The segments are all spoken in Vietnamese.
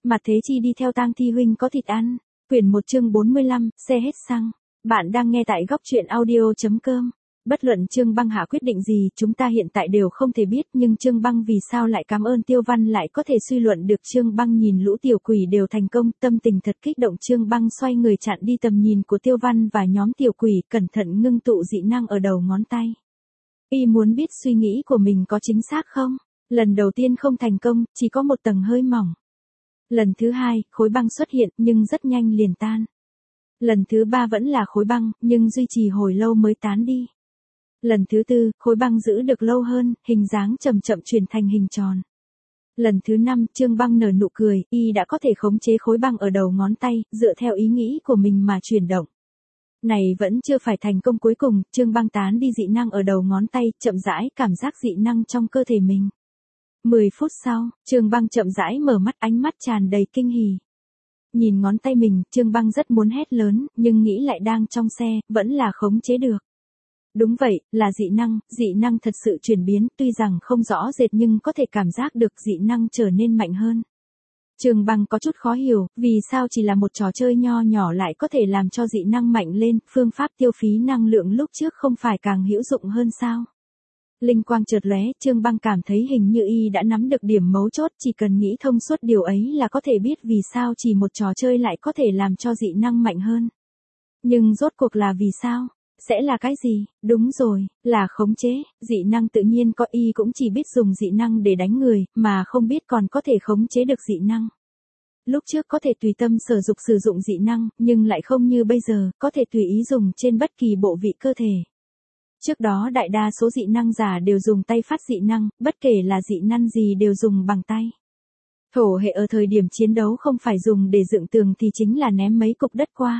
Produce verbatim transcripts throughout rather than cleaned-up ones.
Mặt Thế Chi đi theo Tang Thi huynh có thịt ăn. Quyển một chương bốn mươi lăm, xe hết xăng. Bạn đang nghe tại góc truyện audio.com. Bất luận Trương Băng hạ quyết định gì, chúng ta hiện tại đều không thể biết, nhưng Trương Băng vì sao lại cảm ơn Tiêu Văn lại có thể suy luận được. Trương Băng nhìn lũ tiểu quỷ đều thành công, tâm tình thật kích động. Trương Băng xoay người chặn đi tầm nhìn của Tiêu Văn và nhóm tiểu quỷ, cẩn thận ngưng tụ dị năng ở đầu ngón tay. Y muốn biết suy nghĩ của mình có chính xác không? Lần đầu tiên không thành công, chỉ có một tầng hơi mỏng. Lần thứ hai, khối băng xuất hiện, nhưng rất nhanh liền tan. Lần thứ ba vẫn là khối băng, nhưng duy trì hồi lâu mới tán đi. Lần thứ tư, khối băng giữ được lâu hơn, hình dáng chậm chậm chuyển thành hình tròn. Lần thứ năm, Trương Băng nở nụ cười, y đã có thể khống chế khối băng ở đầu ngón tay, dựa theo ý nghĩ của mình mà chuyển động. Này vẫn chưa phải thành công cuối cùng, Trương Băng tán đi dị năng ở đầu ngón tay, chậm rãi cảm giác dị năng trong cơ thể mình. mười phút sau, Trương Băng chậm rãi mở mắt, ánh mắt tràn đầy kinh hỉ. Nhìn ngón tay mình, Trương Băng rất muốn hét lớn, nhưng nghĩ lại đang trong xe, vẫn là khống chế được. Đúng vậy, là dị năng, dị năng thật sự chuyển biến, tuy rằng không rõ rệt nhưng có thể cảm giác được dị năng trở nên mạnh hơn. Trương Băng có chút khó hiểu, vì sao chỉ là một trò chơi nho nhỏ lại có thể làm cho dị năng mạnh lên, phương pháp tiêu phí năng lượng lúc trước không phải càng hữu dụng hơn sao? Linh quang chợt lóe, Trương Băng cảm thấy hình như y đã nắm được điểm mấu chốt, chỉ cần nghĩ thông suốt điều ấy là có thể biết vì sao chỉ một trò chơi lại có thể làm cho dị năng mạnh hơn. Nhưng rốt cuộc là vì sao? Sẽ là cái gì? Đúng rồi, là khống chế, dị năng tự nhiên có, y cũng chỉ biết dùng dị năng để đánh người, mà không biết còn có thể khống chế được dị năng. Lúc trước có thể tùy tâm sở dục sử dụng dị năng, nhưng lại không như bây giờ, có thể tùy ý dùng trên bất kỳ bộ vị cơ thể. Trước đó đại đa số dị năng giả đều dùng tay phát dị năng, bất kể là dị năng gì đều dùng bằng tay. Thổ hệ ở thời điểm chiến đấu không phải dùng để dựng tường thì chính là ném mấy cục đất qua.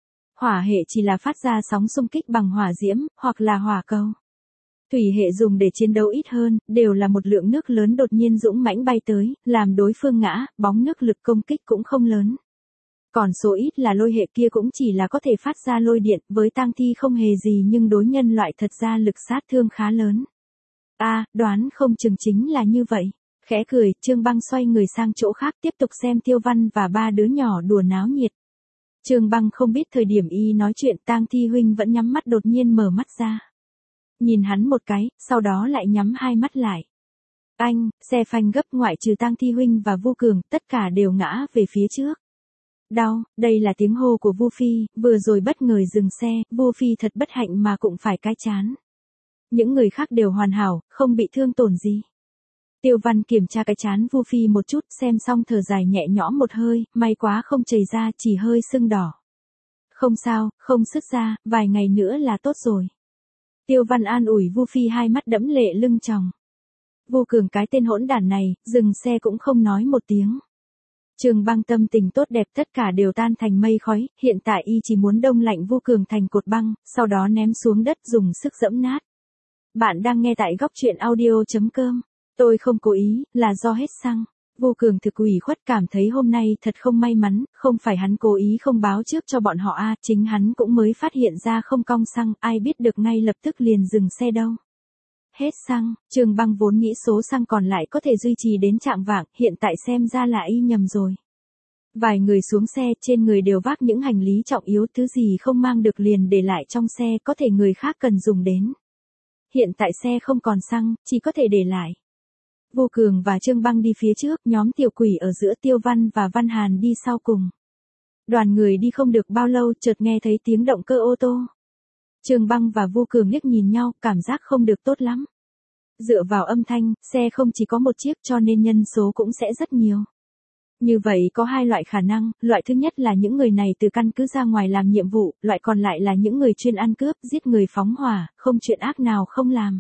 Hỏa hệ chỉ là phát ra sóng xung kích bằng hỏa diễm, hoặc là hỏa cầu. Thủy hệ dùng để chiến đấu ít hơn, đều là một lượng nước lớn đột nhiên dũng mãnh bay tới, làm đối phương ngã, bóng nước lực công kích cũng không lớn. Còn số ít là lôi hệ, kia cũng chỉ là có thể phát ra lôi điện, với tang thi không hề gì nhưng đối nhân loại thật ra lực sát thương khá lớn. A, à, đoán không chừng chính là như vậy. Khẽ cười, Trương Băng xoay người sang chỗ khác tiếp tục xem Tiêu Văn và ba đứa nhỏ đùa náo nhiệt. Trương Băng không biết thời điểm y nói chuyện Tang Thi huynh vẫn nhắm mắt đột nhiên mở mắt ra. Nhìn hắn một cái, sau đó lại nhắm hai mắt lại. Anh, xe phanh gấp ngoại trừ Tang Thi huynh và Vu Cường, tất cả đều ngã về phía trước. Đau, đây là tiếng hô của Vu Phi, vừa rồi bất ngờ dừng xe, Vu Phi thật bất hạnh mà cũng phải cái chán. Những người khác đều hoàn hảo, không bị thương tổn gì. Tiêu Văn kiểm tra cái chán Vu Phi một chút, xem xong thở dài nhẹ nhõm một hơi, may quá không chảy ra, chỉ hơi sưng đỏ. Không sao, không sứt ra, vài ngày nữa là tốt rồi. Tiêu Văn an ủi Vu Phi, hai mắt đẫm lệ lưng tròng. Vu Cường cái tên hỗn đản này, dừng xe cũng không nói một tiếng. Trương Băng tâm tình tốt đẹp tất cả đều tan thành mây khói, hiện tại y chỉ muốn đông lạnh Vu Cường thành cột băng, sau đó ném xuống đất dùng sức giẫm nát. Bạn đang nghe tại góc truyện audio.com. Tôi không cố ý, là do hết xăng. Vu Cường thực ủy khuất cảm thấy hôm nay thật không may mắn, không phải hắn cố ý không báo trước cho bọn họ a, à, chính hắn cũng mới phát hiện ra không cong xăng, ai biết được ngay lập tức liền dừng xe đâu. Hết xăng, Trương Băng vốn nghĩ số xăng còn lại có thể duy trì đến chạng vạng, hiện tại xem ra là y nhầm rồi. Vài người xuống xe, trên người đều vác những hành lý trọng yếu, thứ gì không mang được liền để lại trong xe, có thể người khác cần dùng đến. Hiện tại xe không còn xăng, chỉ có thể để lại. Vu Cường và Trương Băng đi phía trước, nhóm tiểu quỷ ở giữa, Tiêu Văn và Văn Hàn đi sau cùng. Đoàn người đi không được bao lâu, chợt nghe thấy tiếng động cơ ô tô. Trương Băng và Vu Cường liếc nhìn nhau, cảm giác không được tốt lắm. Dựa vào âm thanh, xe không chỉ có một chiếc cho nên nhân số cũng sẽ rất nhiều. Như vậy có hai loại khả năng, loại thứ nhất là những người này từ căn cứ ra ngoài làm nhiệm vụ, loại còn lại là những người chuyên ăn cướp, giết người phóng hỏa, không chuyện ác nào không làm.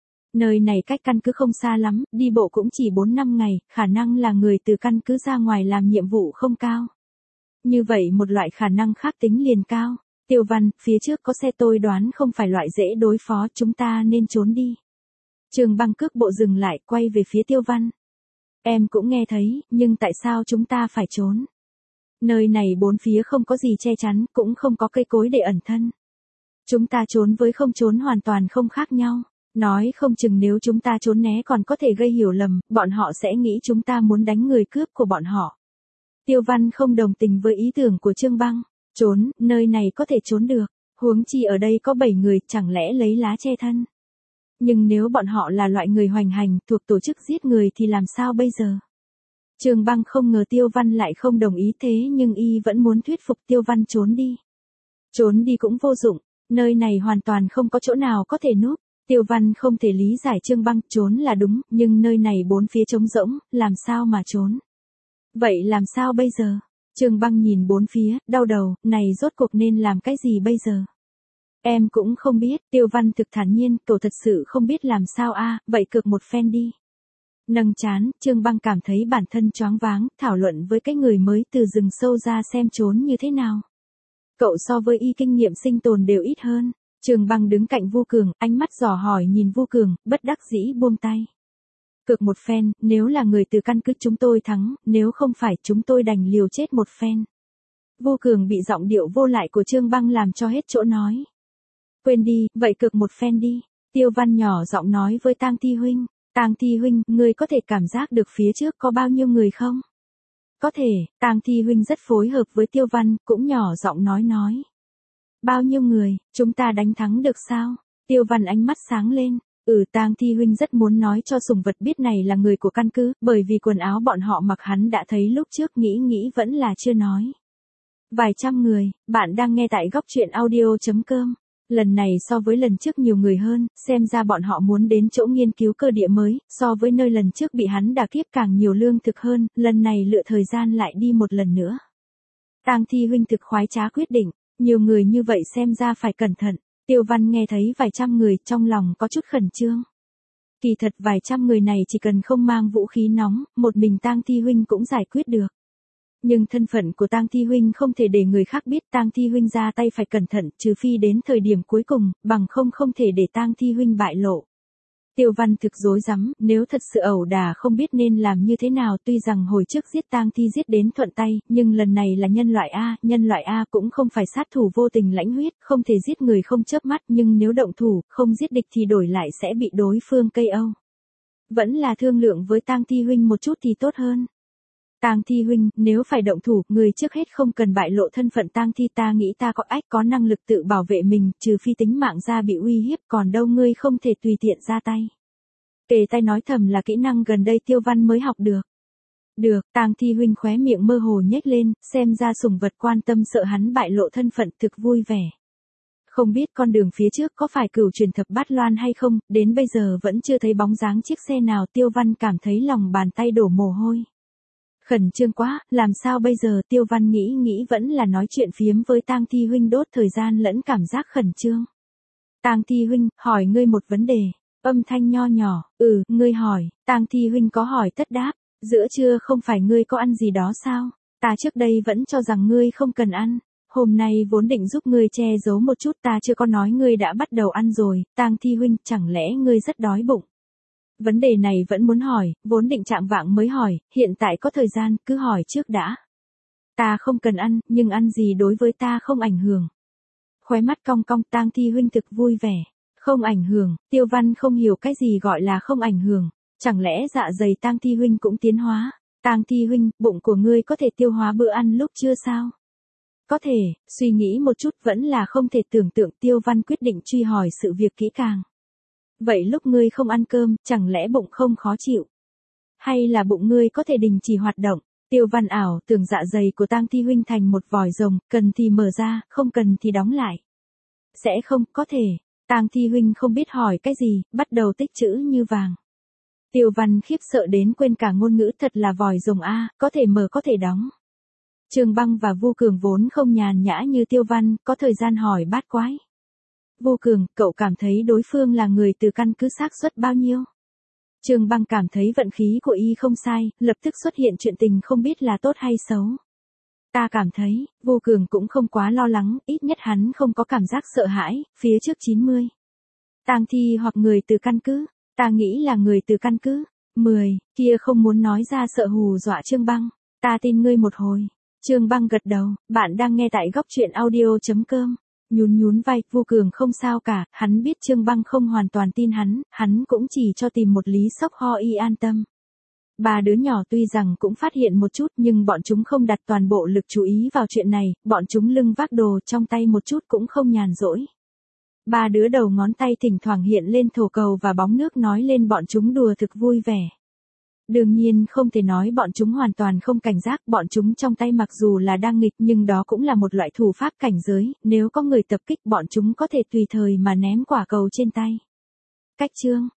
Nơi này cách căn cứ không xa lắm, đi bộ cũng chỉ bốn năm ngày, khả năng là người từ căn cứ ra ngoài làm nhiệm vụ không cao. Như vậy một loại khả năng khác tính liền cao. Tiêu Văn, phía trước có xe, tôi đoán không phải loại dễ đối phó, chúng ta nên trốn đi. Trương Băng cước bộ dừng lại, quay về phía Tiêu Văn. Em cũng nghe thấy, nhưng tại sao chúng ta phải trốn? Nơi này bốn phía không có gì che chắn, cũng không có cây cối để ẩn thân. Chúng ta trốn với không trốn hoàn toàn không khác nhau. Nói không chừng nếu chúng ta trốn né còn có thể gây hiểu lầm, bọn họ sẽ nghĩ chúng ta muốn đánh người cướp của bọn họ. Tiêu Văn không đồng tình với ý tưởng của Trương Băng. Trốn, nơi này có thể trốn được. Huống chi ở đây có bảy người, chẳng lẽ lấy lá che thân. Nhưng nếu bọn họ là loại người hoành hành, thuộc tổ chức giết người thì làm sao bây giờ? Trương Băng không ngờ Tiêu Văn lại không đồng ý, thế nhưng y vẫn muốn thuyết phục Tiêu Văn trốn đi. Trốn đi cũng vô dụng, nơi này hoàn toàn không có chỗ nào có thể núp. Tiêu Văn không thể lý giải Trương Băng, trốn là đúng, nhưng nơi này bốn phía trống rỗng, làm sao mà trốn? Vậy làm sao bây giờ? Trương Băng nhìn bốn phía, đau đầu, này rốt cuộc nên làm cái gì bây giờ? Em cũng không biết, Tiêu Văn thực thản nhiên, cậu thật sự không biết làm sao a, à, vậy cược một phen đi. Nâng chán, Trương Băng cảm thấy bản thân choáng váng, thảo luận với cái người mới từ rừng sâu ra xem trốn như thế nào. Cậu so với y kinh nghiệm sinh tồn đều ít hơn. Trương Băng đứng cạnh Vu Cường, ánh mắt dò hỏi nhìn Vu Cường, bất đắc dĩ buông tay. Cược một phen, nếu là người từ căn cứ chúng tôi thắng, nếu không phải chúng tôi đành liều chết một phen. Vu Cường bị giọng điệu vô lại của Trương Băng làm cho hết chỗ nói. Quên đi, vậy cược một phen đi. Tiêu Văn nhỏ giọng nói với Tang Thi huynh. Tang Thi huynh, ngươi có thể cảm giác được phía trước có bao nhiêu người không? Có thể, Tang Thi huynh rất phối hợp với Tiêu Văn, cũng nhỏ giọng nói nói. Bao nhiêu người, chúng ta đánh thắng được sao? Tiêu Văn ánh mắt sáng lên. Ừ, Tang Thi huynh rất muốn nói cho sùng vật biết này là người của căn cứ, bởi vì quần áo bọn họ mặc hắn đã thấy lúc trước, nghĩ nghĩ vẫn là chưa nói. Vài trăm người, bạn đang nghe tại góc truyện audio chấm com. Lần này so với lần trước nhiều người hơn, xem ra bọn họ muốn đến chỗ nghiên cứu cơ địa mới, so với nơi lần trước bị hắn đả kiếp càng nhiều lương thực hơn, lần này lựa thời gian lại đi một lần nữa. Tang Thi huynh thực khoái trá quyết định, nhiều người như vậy xem ra phải cẩn thận. Tiêu Văn nghe thấy vài trăm người, trong lòng có chút khẩn trương. Kỳ thật vài trăm người này chỉ cần không mang vũ khí nóng, một mình Tang Thi huynh cũng giải quyết được. Nhưng thân phận của Tang Thi huynh không thể để người khác biết, Tang Thi huynh ra tay phải cẩn thận, trừ phi đến thời điểm cuối cùng, bằng không không thể để Tang Thi huynh bại lộ. Tiêu Văn thực rối rắm, nếu thật sự ẩu đả không biết nên làm như thế nào, tuy rằng hồi trước giết Tang Thi giết đến thuận tay, nhưng lần này là nhân loại A, nhân loại A cũng không phải sát thủ vô tình lãnh huyết, không thể giết người không chớp mắt, nhưng nếu động thủ, không giết địch thì đổi lại sẽ bị đối phương ca o. Vẫn là thương lượng với Tang Thi huynh một chút thì tốt hơn. Tang Thi huynh, nếu phải động thủ, người trước hết không cần bại lộ thân phận Tang Thi, ta nghĩ ta có ách có năng lực tự bảo vệ mình, trừ phi tính mạng ra bị uy hiếp, còn đâu ngươi không thể tùy tiện ra tay. Kề tay nói thầm là kỹ năng gần đây Tiêu Văn mới học được. Được, Tang Thi huynh khóe miệng mơ hồ nhếch lên, xem ra sủng vật quan tâm sợ hắn bại lộ thân phận, thực vui vẻ. Không biết con đường phía trước có phải Cửu Truyền Thập Bát Loan hay không, đến bây giờ vẫn chưa thấy bóng dáng chiếc xe nào, Tiêu Văn cảm thấy lòng bàn tay đổ mồ hôi. Khẩn trương quá, làm sao bây giờ? Tiêu Văn nghĩ nghĩ vẫn là nói chuyện phiếm với Tang Thi huynh đốt thời gian lẫn cảm giác khẩn trương. Tang Thi huynh, hỏi ngươi một vấn đề. Âm thanh nho nhỏ, ừ, ngươi hỏi. Tang Thi huynh có hỏi tất đáp. Giữa trưa không phải ngươi có ăn gì đó sao? Ta trước đây vẫn cho rằng ngươi không cần ăn. Hôm nay vốn định giúp ngươi che giấu một chút, ta chưa có nói ngươi đã bắt đầu ăn rồi. Tang Thi huynh, chẳng lẽ ngươi rất đói bụng? Vấn đề này vẫn muốn hỏi, vốn định chạng vạng mới hỏi, hiện tại có thời gian, cứ hỏi trước đã. Ta không cần ăn, nhưng ăn gì đối với ta không ảnh hưởng. Khóe mắt cong cong, Tang Thi huynh thực vui vẻ. Không ảnh hưởng, Tiêu Văn không hiểu cái gì gọi là không ảnh hưởng. Chẳng lẽ dạ dày Tang Thi huynh cũng tiến hóa? Tang Thi huynh, bụng của ngươi có thể tiêu hóa bữa ăn lúc trưa sao? Có thể, suy nghĩ một chút vẫn là không thể tưởng tượng. Tiêu Văn quyết định truy hỏi sự việc kỹ càng. Vậy lúc ngươi không ăn cơm, chẳng lẽ bụng không khó chịu? Hay là bụng ngươi có thể đình chỉ hoạt động? Tiêu Văn ảo tưởng dạ dày của Tang Thi huynh thành một vòi rồng, cần thì mở ra, không cần thì đóng lại. Sẽ không, có thể. Tang Thi huynh không biết hỏi cái gì, bắt đầu tích trữ như vàng. Tiêu Văn khiếp sợ đến quên cả ngôn ngữ, thật là vòi rồng a, có thể mở có thể đóng. Trương Băng và Vu Cường vốn không nhàn nhã như Tiêu Văn, có thời gian hỏi bát quái. Vu Cường, cậu cảm thấy đối phương là người từ căn cứ xác suất bao nhiêu? Trương Băng cảm thấy vận khí của y không sai, lập tức xuất hiện chuyện tình không biết là tốt hay xấu. Ta cảm thấy, Vu Cường cũng không quá lo lắng, ít nhất hắn không có cảm giác sợ hãi, phía trước chín mươi. Tang Thi hoặc người từ căn cứ, ta nghĩ là người từ căn cứ. mười, kia không muốn nói ra sợ hù dọa Trương Băng, ta tin ngươi một hồi. Trương Băng gật đầu, bạn đang nghe tại góc truyện audio chấm com. Nhún nhún vai, Vu Cường không sao cả, hắn biết Trương Băng không hoàn toàn tin hắn, hắn cũng chỉ cho tìm một lý sốc ho y an tâm. Ba đứa nhỏ tuy rằng cũng phát hiện một chút nhưng bọn chúng không đặt toàn bộ lực chú ý vào chuyện này, bọn chúng lưng vác đồ trong tay một chút cũng không nhàn rỗi. Ba đứa đầu ngón tay thỉnh thoảng hiện lên thổ cầu và bóng nước nói lên bọn chúng đùa thực vui vẻ. Đương nhiên không thể nói bọn chúng hoàn toàn không cảnh giác, bọn chúng trong tay mặc dù là đang nghịch nhưng đó cũng là một loại thủ pháp cảnh giới, nếu có người tập kích bọn chúng có thể tùy thời mà ném quả cầu trên tay. Cách chương